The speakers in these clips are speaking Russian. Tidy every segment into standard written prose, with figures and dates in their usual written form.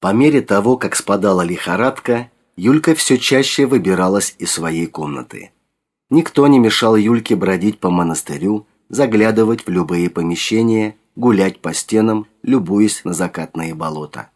По мере того, как спадала лихорадка, Юлька все чаще выбиралась из своей комнаты. Никто не мешал Юльке бродить по монастырю, заглядывать в любые помещения, гулять по стенам, любуясь на закатные болота.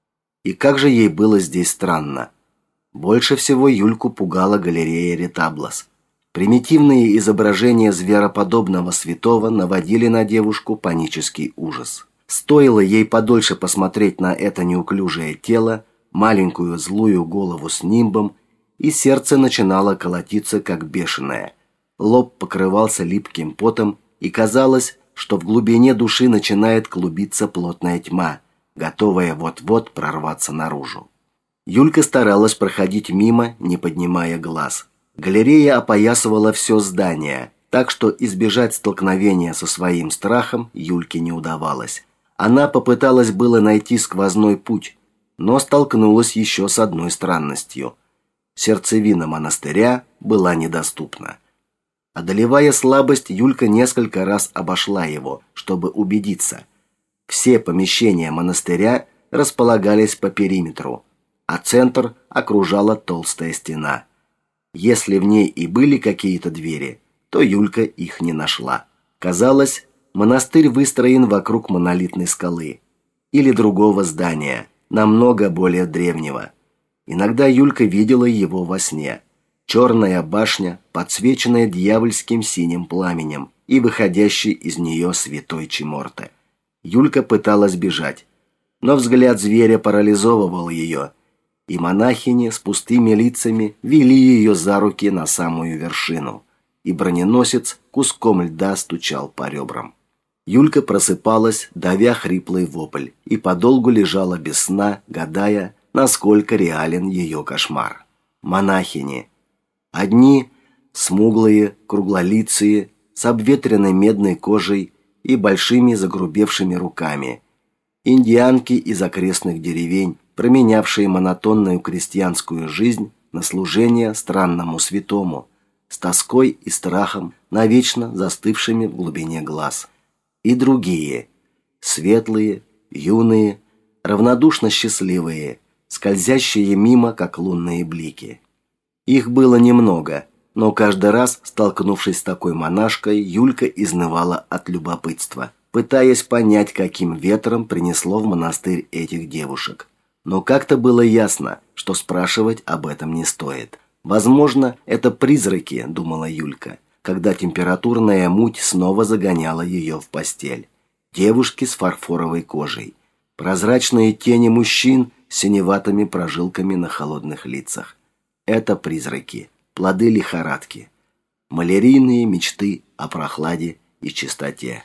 И как же ей было здесь странно. Больше всего Юльку пугала галерея Ретаблос. Примитивные изображения звероподобного святого наводили на девушку панический ужас. Стоило ей подольше посмотреть на это неуклюжее тело, маленькую злую голову с нимбом, и сердце начинало колотиться как бешеное. Лоб покрывался липким потом, и казалось, что в глубине души начинает клубиться плотная тьма, готовая вот-вот прорваться наружу. Юлька старалась проходить мимо, не поднимая глаз. Галерея опоясывала все здание, так что избежать столкновения со своим страхом Юльке не удавалось. Она попыталась было найти сквозной путь, но столкнулась еще с одной странностью. Сердцевина монастыря была недоступна. Одолевая слабость, Юлька несколько раз обошла его, чтобы убедиться. Все помещения монастыря располагались по периметру, а центр окружала толстая стена. Если в ней и были какие-то двери, то Юлька их не нашла. Казалось, монастырь выстроен вокруг монолитной скалы или другого здания, намного более древнего. Иногда Юлька видела его во сне. Черная башня, подсвеченная дьявольским синим пламенем и выходящий из нее святой Чиморте. Юлька пыталась бежать, но взгляд зверя парализовывал ее, и монахини с пустыми лицами вели ее за руки на самую вершину, и броненосец куском льда стучал по ребрам. Юлька просыпалась, давя хриплый вопль, и подолгу лежала без сна, гадая, насколько реален ее кошмар. Монахини. Одни смуглые, круглолицые, с обветренной медной кожей и большими загрубевшими руками. Индианки из окрестных деревень, променявшие монотонную крестьянскую жизнь на служение странному святому, с тоской и страхом, навечно застывшими в глубине глаз. И другие, светлые, юные, равнодушно счастливые, скользящие мимо, как лунные блики. Их было немного, но каждый раз, столкнувшись с такой монашкой, Юлька изнывала от любопытства, пытаясь понять, каким ветром принесло в монастырь этих девушек. Но как-то было ясно, что спрашивать об этом не стоит. Возможно, это призраки, думала Юлька, когда температурная муть снова загоняла ее в постель. Девушки с фарфоровой кожей, прозрачные тени мужчин с синеватыми прожилками на холодных лицах. Это призраки, плоды лихорадки, малярийные мечты о прохладе и чистоте.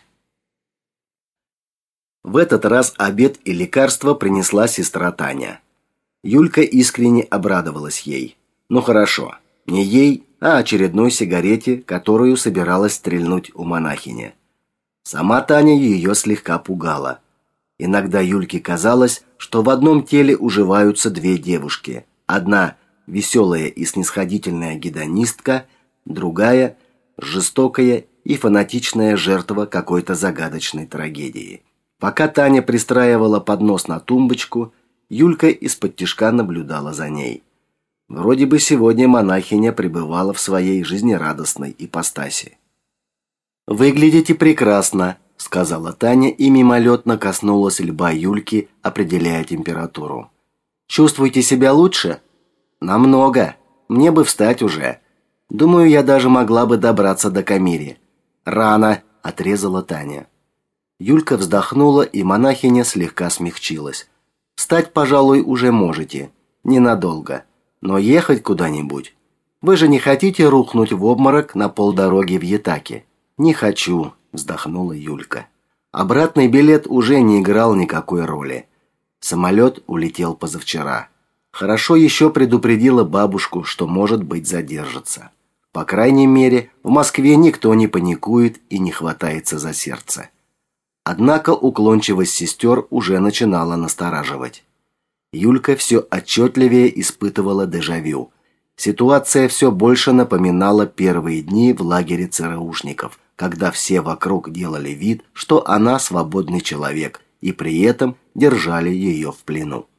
В этот раз обед и лекарство принесла сестра Таня. Юлька искренне обрадовалась ей. Ну хорошо, не ей, а очередной сигарете, которую собиралась стрельнуть у монахини. Сама Таня ее слегка пугала. Иногда Юльке казалось, что в одном теле уживаются две девушки. Одна – веселая и снисходительная гедонистка, другая – жестокая и фанатичная жертва какой-то загадочной трагедии. Пока Таня пристраивала поднос на тумбочку, Юлька из-под тишка наблюдала за ней. Вроде бы сегодня монахиня пребывала в своей жизнерадостной ипостаси. «Выглядите прекрасно», — сказала Таня и мимолетно коснулась лба Юльки, определяя температуру. «Чувствуете себя лучше?» «Намного. Мне бы встать уже. Думаю, я даже могла бы добраться до Камири». «Рано», — отрезала Таня. Юлька вздохнула, и монахиня слегка смягчилась. «Встать, пожалуй, уже можете. Ненадолго. Но ехать куда-нибудь. Вы же не хотите рухнуть в обморок на полдороги в Ятаке?» «Не хочу», — вздохнула Юлька. Обратный билет уже не играл никакой роли. Самолет улетел позавчера. Хорошо еще предупредила бабушку, что, может быть, задержится. По крайней мере, в Москве никто не паникует и не хватается за сердце. Однако уклончивость сестер уже начинала настораживать. Юлька все отчетливее испытывала дежавю. Ситуация все больше напоминала первые дни в лагере ЦРУшников, когда все вокруг делали вид, что она свободный человек, и при этом держали ее в плену.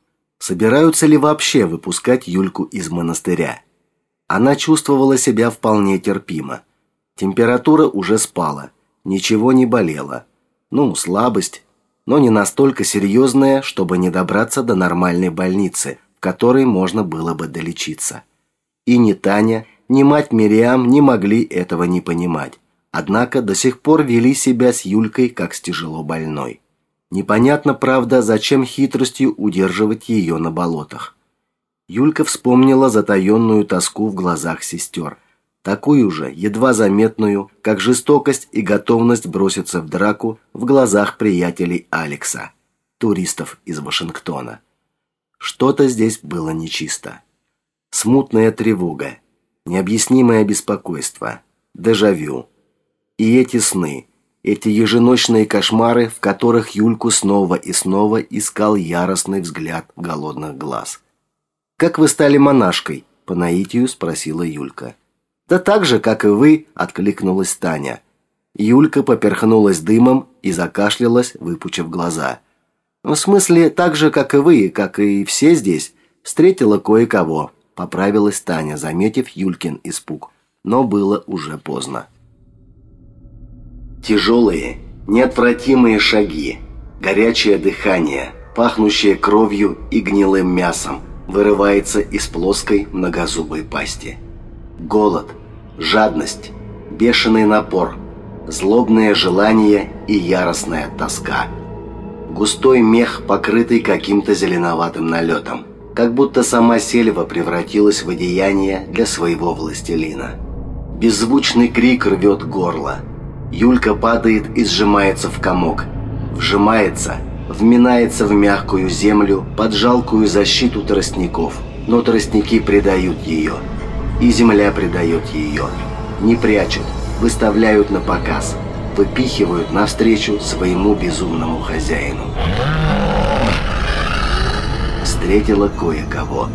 Собираются ли вообще выпускать Юльку из монастыря? Она чувствовала себя вполне терпимо. Температура уже спала, ничего не болело. Слабость, но не настолько серьезная, чтобы не добраться до нормальной больницы, в которой можно было бы долечиться. И ни Таня, ни мать Мириам не могли этого не понимать. Однако до сих пор вели себя с Юлькой как с тяжело больной. Непонятно, правда, зачем хитростью удерживать ее на болотах. Юлька вспомнила затаенную тоску в глазах сестер, такую же, едва заметную, как жестокость и готовность броситься в драку в глазах приятелей Алекса, туристов из Вашингтона. Что-то здесь было нечисто. Смутная тревога, необъяснимое беспокойство, дежавю. И эти сны, эти еженочные кошмары, в которых Юльку снова и снова искал яростный взгляд голодных глаз. «Как вы стали монашкой?» – по наитию спросила Юлька. «Да так же, как и вы», – откликнулась Таня. Юлька поперхнулась дымом и закашлялась, выпучив глаза. «В смысле, так же, как и вы, как и все здесь, встретила кое-кого», – поправилась Таня, заметив Юлькин испуг. Но было уже поздно. Тяжелые, неотвратимые шаги, горячее дыхание, пахнущее кровью и гнилым мясом, вырывается из плоской многозубой пасти. Голод, жадность, бешеный напор, злобное желание и яростная тоска. Густой мех, покрытый каким-то зеленоватым налетом, как будто сама сельва превратилась в одеяние для своего властелина. Беззвучный крик рвет горло. Юлька падает и сжимается в комок, вжимается, вминается в мягкую землю под жалкую защиту тростников, но тростники предают ее, и земля предает ее, не прячут, выставляют на показ, выпихивают навстречу своему безумному хозяину. Встретила кое-кого.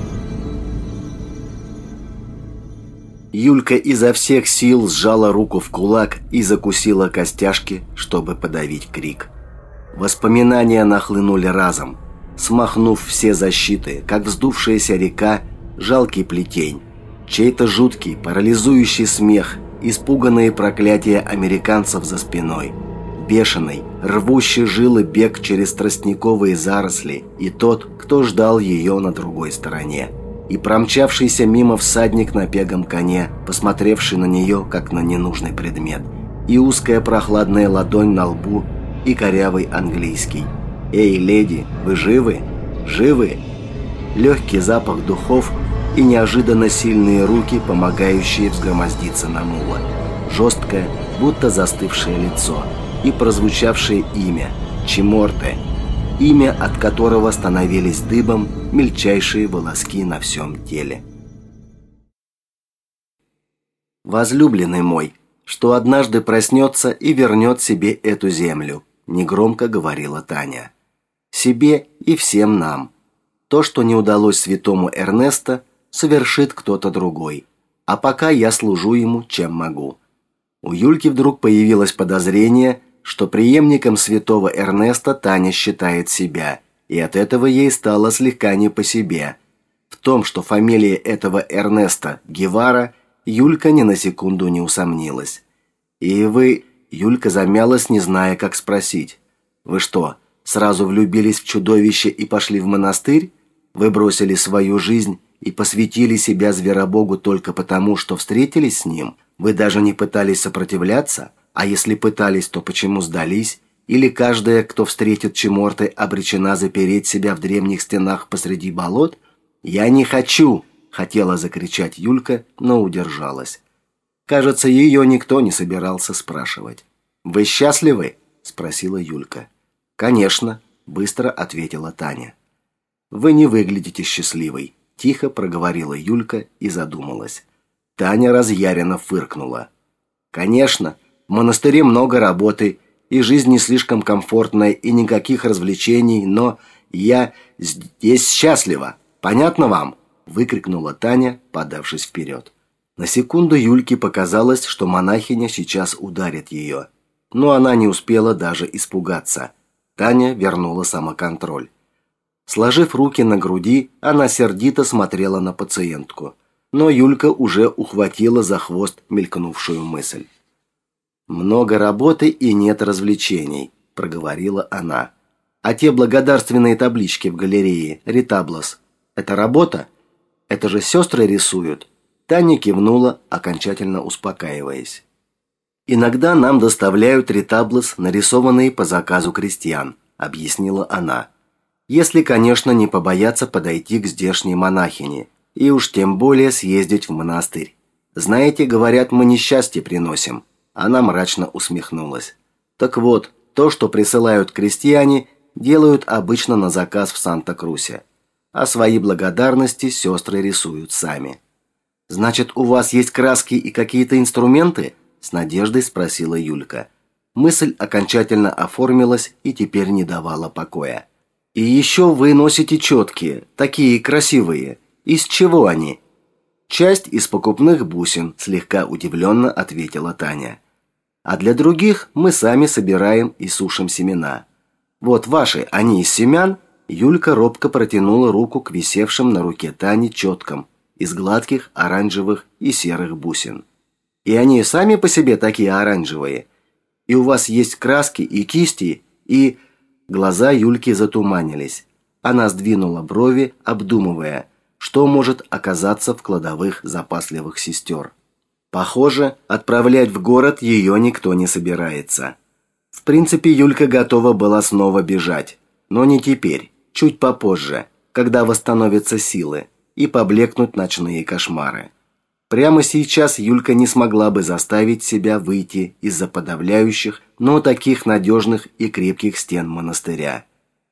Юлька изо всех сил сжала руку в кулак и закусила костяшки, чтобы подавить крик. Воспоминания нахлынули разом, смахнув все защиты, как вздувшаяся река, жалкий плетень. Чей-то жуткий, парализующий смех, испуганные проклятия американцев за спиной. Бешеный, рвущий жилы бег через тростниковые заросли и тот, кто ждал ее на другой стороне. И промчавшийся мимо всадник на пегом коне, посмотревший на нее, как на ненужный предмет, и узкая прохладная ладонь на лбу, и корявый английский. «Эй, леди, вы живы? Живы?» Легкий запах духов и неожиданно сильные руки, помогающие взгромоздиться на мула. Жесткое, будто застывшее лицо, и прозвучавшее имя – Чиморте. Имя, от которого становились дыбом мельчайшие волоски на всем теле. «Возлюбленный мой, что однажды проснется и вернет себе эту землю», – негромко говорила Таня. «Себе и всем нам. То, что не удалось святому Эрнесто, совершит кто-то другой. А пока я служу ему, чем могу». У Юльки вдруг появилось подозрение, что преемником святого Эрнеста Таня считает себя, и от этого ей стало слегка не по себе. В том, что фамилия этого Эрнеста Гевара, Юлька ни на секунду не усомнилась. «И вы...» – Юлька замялась, не зная, как спросить. «Вы что, сразу влюбились в чудовище и пошли в монастырь? Вы бросили свою жизнь и посвятили себя зверобогу только потому, что встретились с ним? Вы даже не пытались сопротивляться? А если пытались, то почему сдались? Или каждая, кто встретит Чиморте, обречена запереть себя в древних стенах посреди болот? Я не хочу!» – хотела закричать Юлька, но удержалась. Кажется, ее никто не собирался спрашивать. «Вы счастливы?» – спросила Юлька. «Конечно», – быстро ответила Таня. «Вы не выглядите счастливой», – тихо проговорила Юлька и задумалась. Таня разъяренно фыркнула. «Конечно, в монастыре много работы, и жизнь не слишком комфортная, и никаких развлечений, но я здесь счастлива. Понятно вам?» – выкрикнула Таня, подавшись вперед. На секунду Юльке показалось, что монахиня сейчас ударит ее. Но она не успела даже испугаться. Таня вернула самоконтроль. Сложив руки на груди, она сердито смотрела на пациентку. Но Юлька уже ухватила за хвост мелькнувшую мысль. «Много работы и нет развлечений», – проговорила она. «А те благодарственные таблички в галерее, ретаблос, это работа? Это же сестры рисуют?» Таня кивнула, окончательно успокаиваясь. «Иногда нам доставляют ретаблос, нарисованные по заказу крестьян», – объяснила она. «Если, конечно, не побояться подойти к здешней монахине, и уж тем более съездить в монастырь. Знаете, говорят, мы несчастье приносим». Она мрачно усмехнулась. «Так вот, то, что присылают крестьяне, делают обычно на заказ в Санта-Крусе, а свои благодарности сестры рисуют сами». «Значит, у вас есть краски и какие-то инструменты?» – с надеждой спросила Юлька. Мысль окончательно оформилась и теперь не давала покоя. «И еще вы носите четкие, такие красивые. Из чего они?» «Часть из покупных бусин», – слегка удивленно ответила Таня. «А для других мы сами собираем и сушим семена. Вот ваши, они из семян?» Юлька робко протянула руку к висевшим на руке Тани четкам из гладких оранжевых и серых бусин. «И они сами по себе такие оранжевые? И у вас есть краски и кисти, и...» Глаза Юльки затуманились. Она сдвинула брови, обдумывая, что может оказаться в кладовых запасливых сестер. Похоже, отправлять в город ее никто не собирается. В принципе, Юлька готова была снова бежать, но не теперь, чуть попозже, когда восстановятся силы, и поблекнут ночные кошмары. Прямо сейчас Юлька не смогла бы заставить себя выйти из-за подавляющих, но таких надежных и крепких стен монастыря.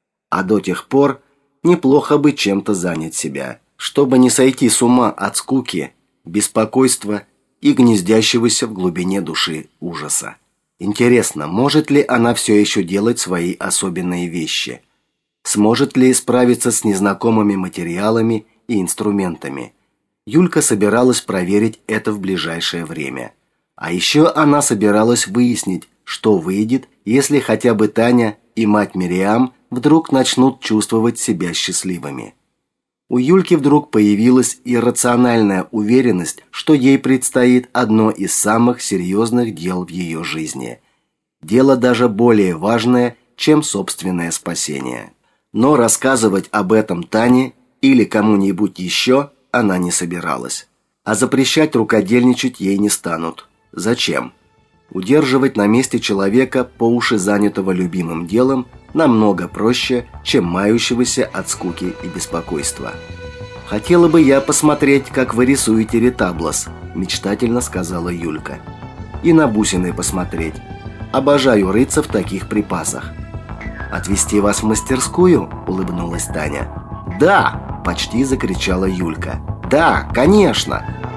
А до тех пор неплохо бы чем-то занять себя, чтобы не сойти с ума от скуки, беспокойства и гнездящегося в глубине души ужаса. Интересно, может ли она все еще делать свои особенные вещи? Сможет ли справиться с незнакомыми материалами и инструментами? Юлька собиралась проверить это в ближайшее время. А еще она собиралась выяснить, что выйдет, если хотя бы Таня и мать Мириам вдруг начнут чувствовать себя счастливыми. У Юльки вдруг появилась иррациональная уверенность, что ей предстоит одно из самых серьезных дел в ее жизни. Дело даже более важное, чем собственное спасение. Но рассказывать об этом Тане или кому-нибудь еще она не собиралась. А запрещать рукодельничать ей не станут. Зачем? Удерживать на месте человека, по уши занятого любимым делом, намного проще, чем мающегося от скуки и беспокойства. «Хотела бы я посмотреть, как вы рисуете ретаблос», – мечтательно сказала Юлька. «И на бусины посмотреть. Обожаю рыться в таких припасах». «Отвезти вас в мастерскую?» – улыбнулась Таня. «Да!» – почти закричала Юлька. «Да, конечно!